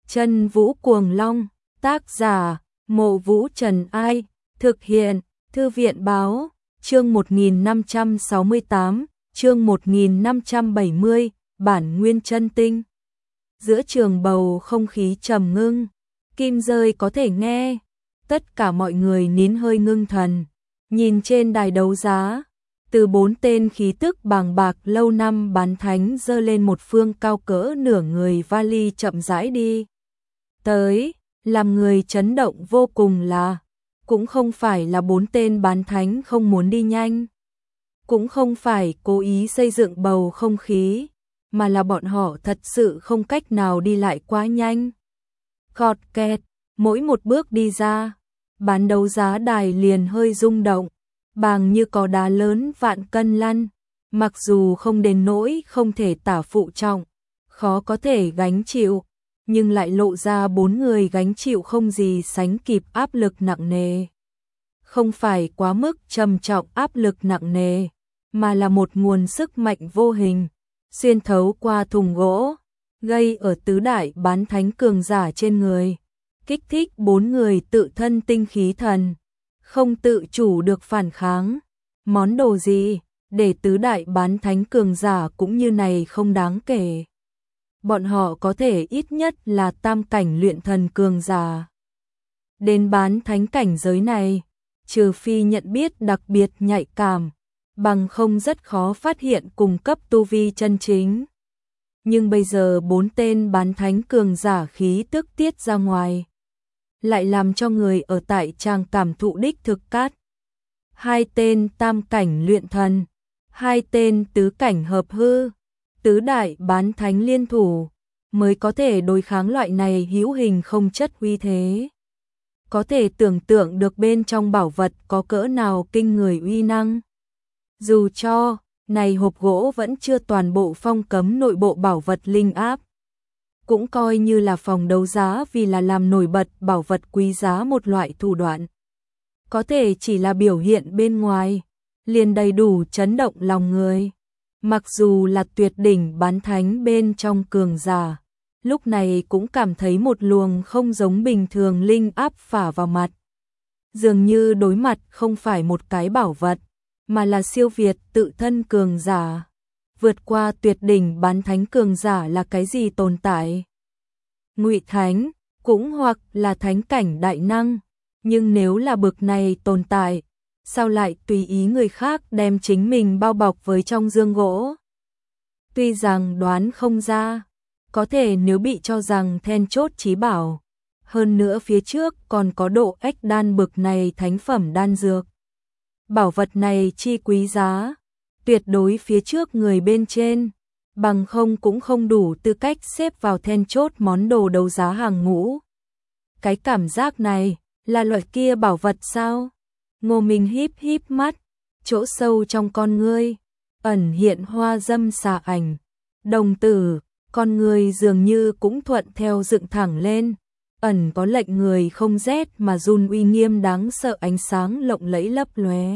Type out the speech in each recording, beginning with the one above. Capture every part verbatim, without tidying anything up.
Chân Vũ Cuồng Long, tác giả, Mộ Vũ Trần Ai, thực hiện, Thư viện Báo, chương một nghìn năm trăm sáu mươi tám, chương một nghìn năm trăm bảy mươi, bản nguyên chân tinh. Giữa trường bầu không khí trầm ngưng, kim rơi có thể nghe, tất cả mọi người nín hơi ngưng thần, nhìn trên đài đấu giá, từ bốn tên khí tức bàng bạc lâu năm bán thánh giơ lên một phương cao cỡ nửa người vali chậm rãi đi tới, làm người chấn động vô cùng là, cũng không phải là bốn tên bán thánh không muốn đi nhanh, cũng không phải cố ý xây dựng bầu không khí, mà là bọn họ thật sự không cách nào đi lại quá nhanh. Khọt kẹt, mỗi một bước đi ra, bán đấu giá đài liền hơi rung động, bàng như có đá lớn vạn cân lăn, mặc dù không đến nỗi không thể tả phụ trọng, khó có thể gánh chịu, nhưng lại lộ ra bốn người gánh chịu không gì sánh kịp áp lực nặng nề. Không phải quá mức trầm trọng áp lực nặng nề, mà là một nguồn sức mạnh vô hình, xuyên thấu qua thùng gỗ, gây ở tứ đại bán thánh cường giả trên người, kích thích bốn người tự thân tinh khí thần, không tự chủ được phản kháng. Món đồ gì, để tứ đại bán thánh cường giả cũng như này không đáng kể. Bọn họ có thể ít nhất là tam cảnh luyện thần cường giả. Đến bán thánh cảnh giới này, trừ phi nhận biết đặc biệt nhạy cảm, bằng không rất khó phát hiện cùng cấp tu vi chân chính. Nhưng bây giờ bốn tên bán thánh cường giả khí tức tiết ra ngoài, lại làm cho người ở tại trang cảm thụ đích thực cát. Hai tên tam cảnh luyện thần, hai tên tứ cảnh hợp hư, tứ đại bán thánh liên thủ, mới có thể đối kháng loại này hữu hình không chất uy thế. Có thể tưởng tượng được bên trong bảo vật có cỡ nào kinh người uy năng. Dù cho, này hộp gỗ vẫn chưa toàn bộ phong cấm nội bộ bảo vật linh áp, cũng coi như là phòng đấu giá vì là làm nổi bật bảo vật quý giá một loại thủ đoạn. Có thể chỉ là biểu hiện bên ngoài, liền đầy đủ chấn động lòng người. Mặc dù là tuyệt đỉnh bán thánh bên trong cường giả, lúc này cũng cảm thấy một luồng không giống bình thường linh áp phả vào mặt. Dường như đối mặt không phải một cái bảo vật, mà là siêu việt tự thân cường giả. Vượt qua tuyệt đỉnh bán thánh cường giả là cái gì tồn tại? Ngụy thánh, cũng hoặc là thánh cảnh đại năng, nhưng nếu là bực này tồn tại, sao lại tùy ý người khác đem chính mình bao bọc với trong dương gỗ? Tuy rằng đoán không ra, có thể nếu bị cho rằng then chốt chí bảo, hơn nữa phía trước còn có độ ếch đan bực này thánh phẩm đan dược. Bảo vật này chi quý giá, tuyệt đối phía trước người bên trên, bằng không cũng không đủ tư cách xếp vào then chốt món đồ đấu giá hàng ngũ. Cái cảm giác này, là loại kia bảo vật sao? Ngô Minh híp híp mắt, chỗ sâu trong con ngươi, ẩn hiện hoa dâm xà ảnh. Đồng tử, con người dường như cũng thuận theo dựng thẳng lên, ẩn có lệnh người không rét mà run uy nghiêm đáng sợ ánh sáng lộng lẫy lấp lóe.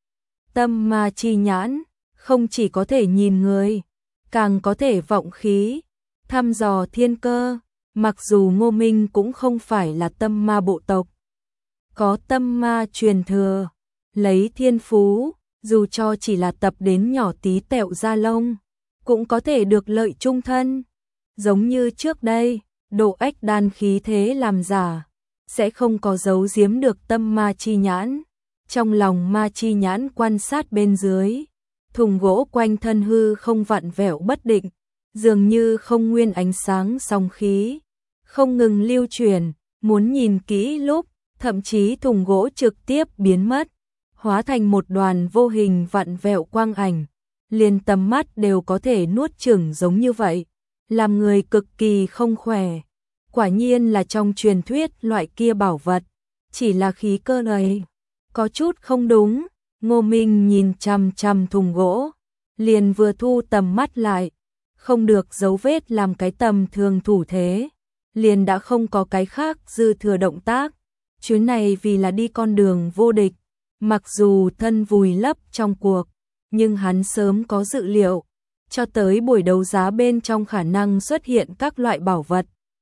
Tâm ma chi nhãn, không chỉ có thể nhìn người, càng có thể vọng khí, thăm dò thiên cơ, mặc dù Ngô Minh cũng không phải là tâm ma bộ tộc. Có tâm ma truyền thừa, lấy thiên phú, dù cho chỉ là tập đến nhỏ tí tẹo da lông, cũng có thể được lợi chung thân. Giống như trước đây, độ ếch đan khí thế làm giả, sẽ không có giấu giếm được tâm ma chi nhãn. Trong lòng ma chi nhãn quan sát bên dưới, thùng gỗ quanh thân hư không vặn vẹo bất định, dường như không nguyên ánh sáng song khí, không ngừng lưu chuyển, muốn nhìn kỹ lúc, thậm chí thùng gỗ trực tiếp biến mất, hóa thành một đoàn vô hình vặn vẹo quang ảnh, liền tầm mắt đều có thể nuốt chửng giống như vậy, làm người cực kỳ không khỏe. Quả nhiên là trong truyền thuyết loại kia bảo vật, chỉ là khí cơ này có chút không đúng. Ngô Minh nhìn chằm chằm thùng gỗ, liền vừa thu tầm mắt lại, không được dấu vết làm cái tầm thường thủ thế, liền đã không có cái khác dư thừa động tác. Chuyến này vì là đi con đường vô địch, mặc dù thân vùi lấp trong cuộc, nhưng hắn sớm có dự liệu, cho tới buổi đấu giá bên trong khả năng xuất hiện các loại bảo vật.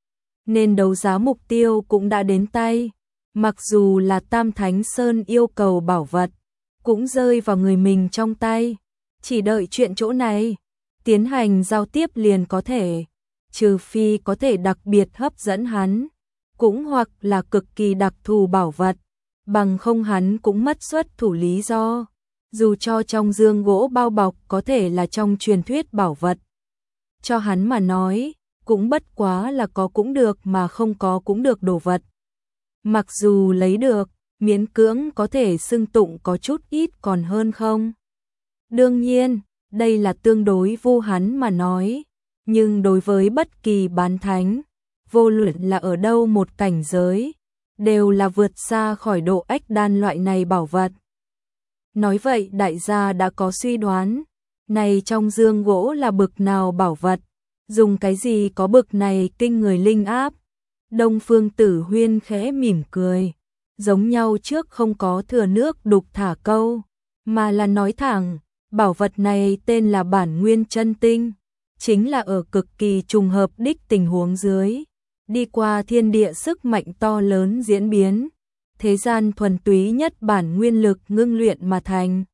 nên đấu giá mục tiêu cũng đã đến tay. Mặc dù là Tam Thánh Sơn yêu cầu bảo vật, cũng rơi vào người mình trong tay. Chỉ đợi chuyện chỗ này tiến hành giao tiếp liền có thể, trừ phi có thể đặc biệt hấp dẫn hắn, cũng hoặc là cực kỳ đặc thù bảo vật, bằng không hắn cũng mất xuất thủ lý do. Dù cho trong dương gỗ bao bọc có thể là trong truyền thuyết bảo vật, cho hắn mà nói, cũng bất quá là có cũng được mà không có cũng được đồ vật. Mặc dù lấy được, miễn cưỡng có thể xưng tụng có chút ít còn hơn không. Đương nhiên, đây là tương đối vô hắn mà nói, nhưng đối với bất kỳ bán thánh, vô luận là ở đâu một cảnh giới, đều là vượt xa khỏi độ ách đan loại này bảo vật. Nói vậy đại gia đã có suy đoán, này trong dương gỗ là bực nào bảo vật, dùng cái gì có bực này kinh người linh áp. Đông Phương Tử Huyên khẽ mỉm cười, giống nhau trước không có thừa nước đục thả câu, mà là nói thẳng, bảo vật này tên là Bản Nguyên Chân Tinh, chính là ở cực kỳ trùng hợp đích tình huống dưới, đi qua thiên địa sức mạnh to lớn diễn biến, thế gian thuần túy nhất bản nguyên lực ngưng luyện mà thành.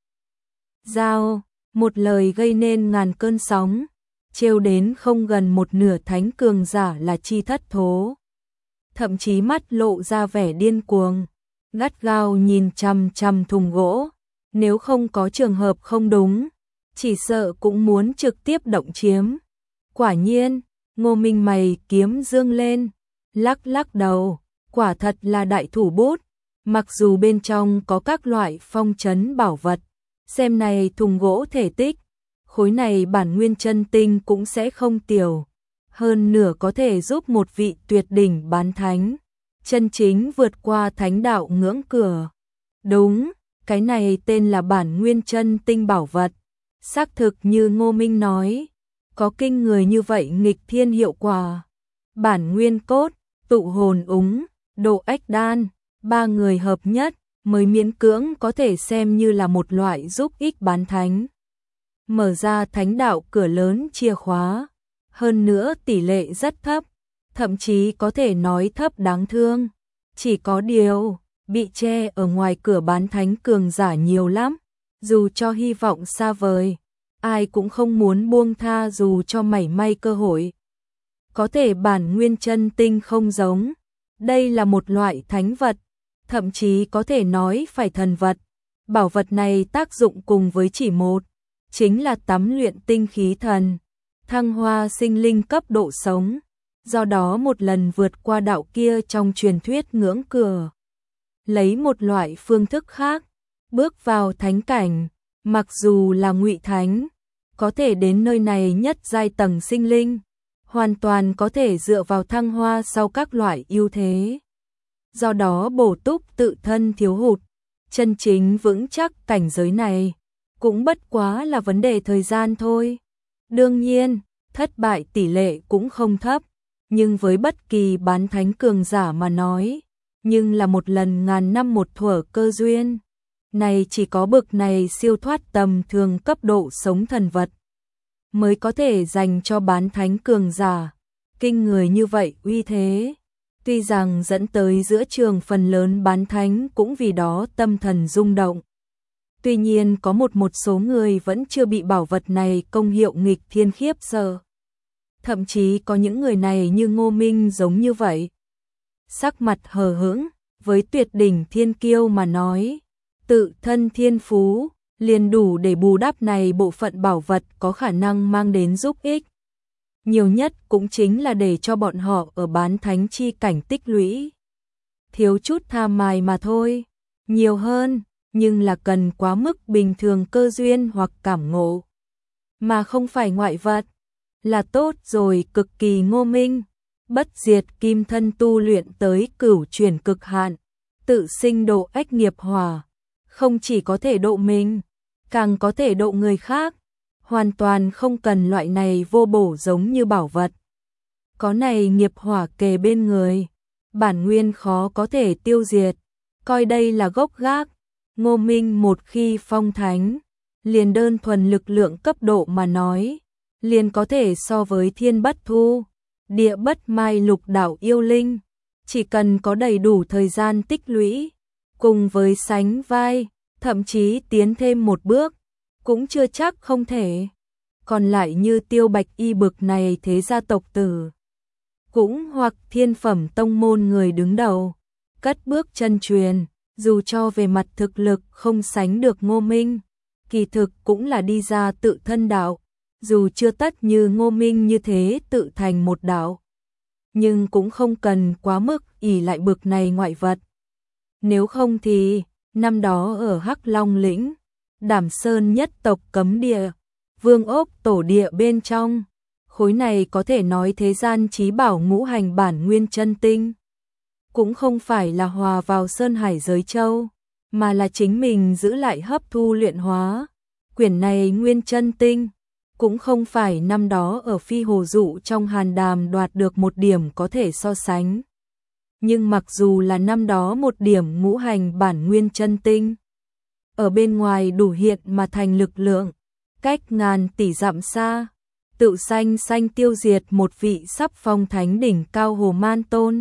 Giao, một lời gây nên ngàn cơn sóng, trêu đến không gần một nửa thánh cường giả là chi thất thố. Thậm chí mắt lộ ra vẻ điên cuồng, gắt gao nhìn chằm chằm thùng gỗ, nếu không có trường hợp không đúng, chỉ sợ cũng muốn trực tiếp động chiếm. Quả nhiên, Ngô Minh mày kiếm dương lên, lắc lắc đầu, quả thật là đại thủ bút, mặc dù bên trong có các loại phong trấn bảo vật, xem này thùng gỗ thể tích, khối này bản nguyên chân tinh cũng sẽ không tiểu, hơn nửa có thể giúp một vị tuyệt đỉnh bán thánh, chân chính vượt qua thánh đạo ngưỡng cửa. Đúng, cái này tên là bản nguyên chân tinh bảo vật, xác thực như Ngô Minh nói, có kinh người như vậy nghịch thiên hiệu quả. Bản nguyên cốt, tụ hồn úng, độ ách đan, ba người hợp nhất mới miễn cưỡng có thể xem như là một loại giúp ích bán thánh. Mở ra thánh đạo cửa lớn chìa khóa, hơn nữa tỷ lệ rất thấp, thậm chí có thể nói thấp đáng thương. Chỉ có điều, bị che ở ngoài cửa bán thánh cường giả nhiều lắm, dù cho hy vọng xa vời, ai cũng không muốn buông tha dù cho mảy may cơ hội. Có thể bản nguyên chân tinh không giống, đây là một loại thánh vật, thậm chí có thể nói phải thần vật. Bảo vật này tác dụng cùng với chỉ một, chính là tắm luyện tinh khí thần, thăng hoa sinh linh cấp độ sống, do đó một lần vượt qua đạo kia trong truyền thuyết ngưỡng cửa. Lấy một loại phương thức khác, bước vào thánh cảnh, mặc dù là ngụy thánh, có thể đến nơi này nhất giai tầng sinh linh, hoàn toàn có thể dựa vào thăng hoa sau các loại ưu thế. Do đó bổ túc tự thân thiếu hụt, chân chính vững chắc cảnh giới này, cũng bất quá là vấn đề thời gian thôi. Đương nhiên, thất bại tỷ lệ cũng không thấp, nhưng với bất kỳ bán thánh cường giả mà nói, nhưng là một lần ngàn năm một thuở cơ duyên. Này chỉ có bực này siêu thoát tầm thường cấp độ sống thần vật, mới có thể dành cho bán thánh cường giả. Kinh người như vậy uy thế, tuy rằng dẫn tới giữa trường phần lớn bán thánh cũng vì đó tâm thần rung động. Tuy nhiên có một một số người vẫn chưa bị bảo vật này công hiệu nghịch thiên khiếp sợ. Thậm chí có những người này như Ngô Minh giống như vậy. Sắc mặt hờ hững, với tuyệt đỉnh thiên kiêu mà nói, tự thân thiên phú, liền đủ để bù đắp này bộ phận bảo vật có khả năng mang đến giúp ích. Nhiều nhất cũng chính là để cho bọn họ ở bán thánh chi cảnh tích lũy. Thiếu chút tha mài mà thôi, nhiều hơn, nhưng là cần quá mức bình thường cơ duyên hoặc cảm ngộ, mà không phải ngoại vật, là tốt rồi. Cực kỳ Ngô Minh, bất diệt kim thân tu luyện tới cửu chuyển cực hạn, tự sinh độ ách nghiệp hỏa, không chỉ có thể độ mình, càng có thể độ người khác, hoàn toàn không cần loại này vô bổ giống như bảo vật. Có này nghiệp hỏa kề bên người, bản nguyên khó có thể tiêu diệt, coi đây là gốc gác. Ngô Minh một khi phong thánh, liền đơn thuần lực lượng cấp độ mà nói, liền có thể so với Thiên Bất Thu, địa bất mai lục đạo yêu linh, chỉ cần có đầy đủ thời gian tích lũy, cùng với sánh vai, thậm chí tiến thêm một bước, cũng chưa chắc không thể. Còn lại như Tiêu Bạch Y bực này thế gia tộc tử, cũng hoặc thiên phẩm tông môn người đứng đầu, cất bước chân truyền, dù cho về mặt thực lực không sánh được Ngô Minh, kỳ thực cũng là đi ra tự thân đạo, dù chưa tất như Ngô Minh như thế tự thành một đạo, nhưng cũng không cần quá mức ỷ lại bực này ngoại vật. Nếu không thì, năm đó ở Hắc Long lĩnh, Đảm Sơn nhất tộc cấm địa, Vương Ốc tổ địa bên trong, khối này có thể nói thế gian chí bảo ngũ hành bản nguyên chân tinh, cũng không phải là hòa vào Sơn Hải giới châu, mà là chính mình giữ lại hấp thu luyện hóa. Quyển này nguyên chân tinh, cũng không phải năm đó ở Phi Hồ Dụ trong Hàn Đàm đoạt được một điểm có thể so sánh. Nhưng mặc dù là năm đó một điểm ngũ hành bản nguyên chân tinh, ở bên ngoài đủ hiện mà thành lực lượng, cách ngàn tỷ dặm xa, tự sanh sanh tiêu diệt một vị sắp phong thánh đỉnh cao Hồ Man Tôn.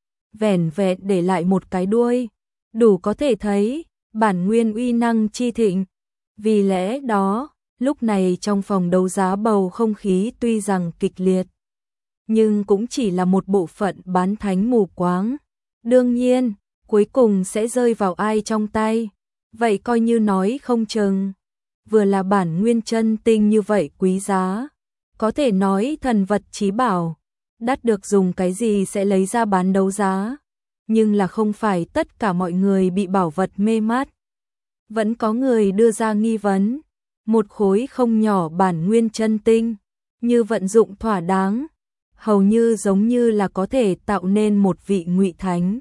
Vẻn vẹn để lại một cái đuôi, đủ có thể thấy, bản nguyên uy năng chi thịnh. Vì lẽ đó, lúc này trong phòng đấu giá bầu không khí tuy rằng kịch liệt, nhưng cũng chỉ là một bộ phận bán thánh mù quáng. Đương nhiên, cuối cùng sẽ rơi vào ai trong tay, vậy coi như nói không chừng. Vừa là bản nguyên chân tinh như vậy quý giá, có thể nói thần vật chí bảo, đắt được dùng cái gì sẽ lấy ra bán đấu giá, nhưng là không phải tất cả mọi người bị bảo vật mê mát. Vẫn có người đưa ra nghi vấn, một khối không nhỏ bản nguyên chân tinh, như vận dụng thỏa đáng, hầu như giống như là có thể tạo nên một vị ngụy thánh.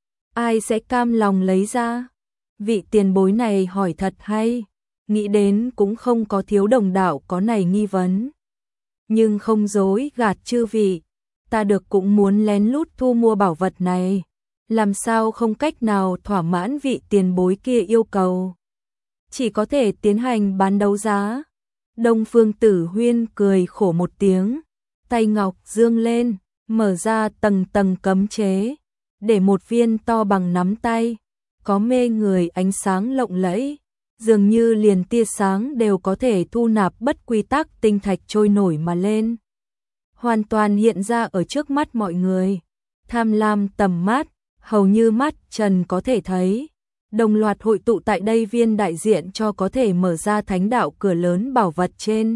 Ai sẽ cam lòng lấy ra? Vị tiền bối này hỏi thật hay, nghĩ đến cũng không có thiếu đồng đạo có này nghi vấn. Nhưng không dối gạt chư vị, ta được cũng muốn lén lút thu mua bảo vật này, làm sao không cách nào thỏa mãn vị tiền bối kia yêu cầu. Chỉ có thể tiến hành bán đấu giá. Đông Phương Tử Huyên cười khổ một tiếng, tay ngọc dương lên, mở ra tầng tầng cấm chế, để một viên to bằng nắm tay, có mê người ánh sáng lộng lẫy, dường như liền tia sáng đều có thể thu nạp bất quy tắc tinh thạch trôi nổi mà lên. Hoàn toàn hiện ra ở trước mắt mọi người, tham lam tầm mắt, hầu như mắt trần có thể thấy. Đồng loạt hội tụ tại đây viên đại diện cho có thể mở ra thánh đạo cửa lớn bảo vật trên.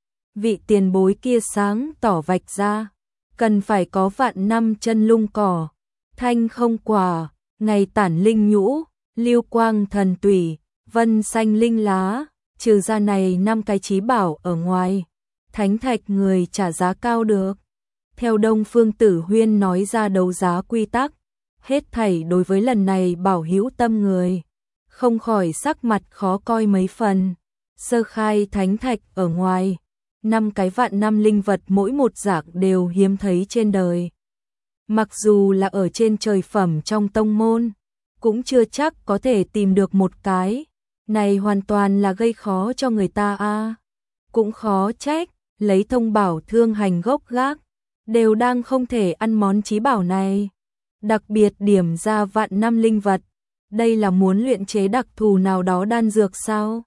Vị tiền bối kia sáng tỏ vạch ra, cần phải có vạn năm chân lung cỏ, thanh không quả, ngày tản linh nhũ, lưu quang thần tủy, vân xanh linh lá, trừ ra này năm cái chí bảo ở ngoài, thánh thạch người trả giá cao được. Theo Đông Phương Tử Huyên nói ra đấu giá quy tắc, hết thảy đối với lần này bảo hữu tâm người, không khỏi sắc mặt khó coi mấy phần. Sơ khai thánh thạch ở ngoài, năm cái vạn năm linh vật mỗi một dạng đều hiếm thấy trên đời. Mặc dù là ở trên trời phẩm trong tông môn, cũng chưa chắc có thể tìm được một cái. Này hoàn toàn là gây khó cho người ta a. À. Cũng khó trách, lấy thông bảo thương hành gốc gác, đều đang không thể ăn món chí bảo này. Đặc biệt điểm ra vạn năm linh vật, đây là muốn luyện chế đặc thù nào đó đan dược sao?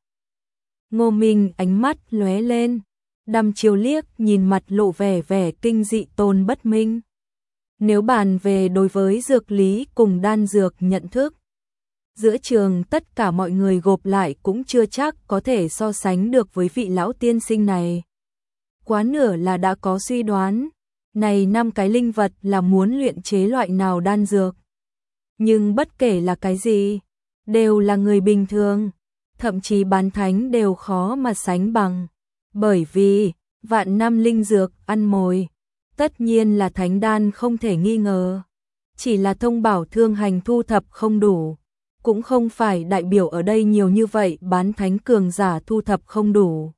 Ngô Minh ánh mắt lóe lên, đăm chiều liếc nhìn mặt lộ vẻ vẻ kinh dị tôn bất minh. Nếu bàn về đối với dược lý cùng đan dược nhận thức, giữa trường tất cả mọi người gộp lại cũng chưa chắc có thể so sánh được với vị lão tiên sinh này. Quá nửa là đã có suy đoán, này năm cái linh vật là muốn luyện chế loại nào đan dược. Nhưng bất kể là cái gì, đều là người bình thường, thậm chí bán thánh đều khó mà sánh bằng. Bởi vì, vạn năm linh dược ăn mồi, tất nhiên là thánh đan không thể nghi ngờ. Chỉ là thông bảo thương hành thu thập không đủ, cũng không phải đại biểu ở đây nhiều như vậy bán thánh cường giả thu thập không đủ.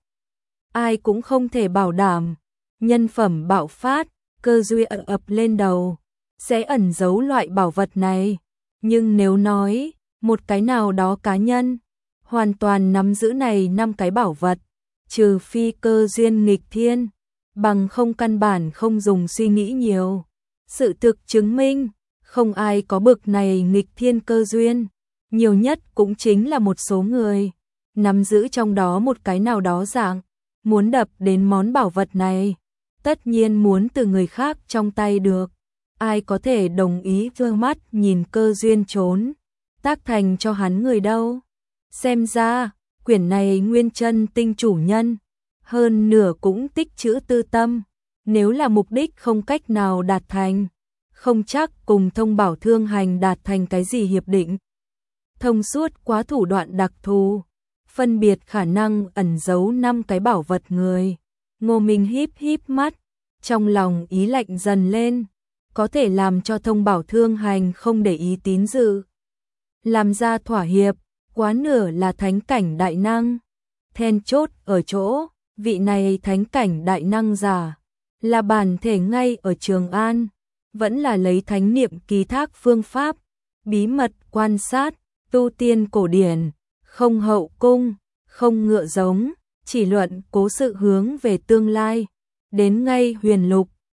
Ai cũng không thể bảo đảm, nhân phẩm bạo phát, cơ duyên ập lên đầu, sẽ ẩn giấu loại bảo vật này. Nhưng nếu nói, một cái nào đó cá nhân, hoàn toàn nắm giữ này năm cái bảo vật, trừ phi cơ duyên nghịch thiên, bằng không căn bản không dùng suy nghĩ nhiều. Sự thực chứng minh, không ai có bực này nghịch thiên cơ duyên, nhiều nhất cũng chính là một số người nắm giữ trong đó một cái nào đó dạng, muốn đập đến món bảo vật này, tất nhiên muốn từ người khác trong tay được. Ai có thể đồng ý vơ mắt nhìn cơ duyên trốn tác thành cho hắn người đâu. Xem ra, quyển này nguyên chân tinh chủ nhân, hơn nửa cũng tích trữ tư tâm, nếu là mục đích không cách nào đạt thành, không chắc cùng Thông Bảo Thương Hành đạt thành cái gì hiệp định. Thông suốt quá thủ đoạn đặc thù, phân biệt khả năng ẩn giấu năm cái bảo vật người. Ngô Minh híp híp mắt, trong lòng ý lạnh dần lên, có thể làm cho Thông Bảo Thương Hành không để ý tín dự, làm ra thỏa hiệp, quá nửa là thánh cảnh đại năng. Then chốt ở chỗ, vị này thánh cảnh đại năng giả, là bản thể ngay ở Trường An, vẫn là lấy thánh niệm ký thác phương pháp, bí mật quan sát, tu tiên cổ điển, không hậu cung, không ngựa giống, chỉ luận cố sự hướng về tương lai. Đến ngay huyền lục,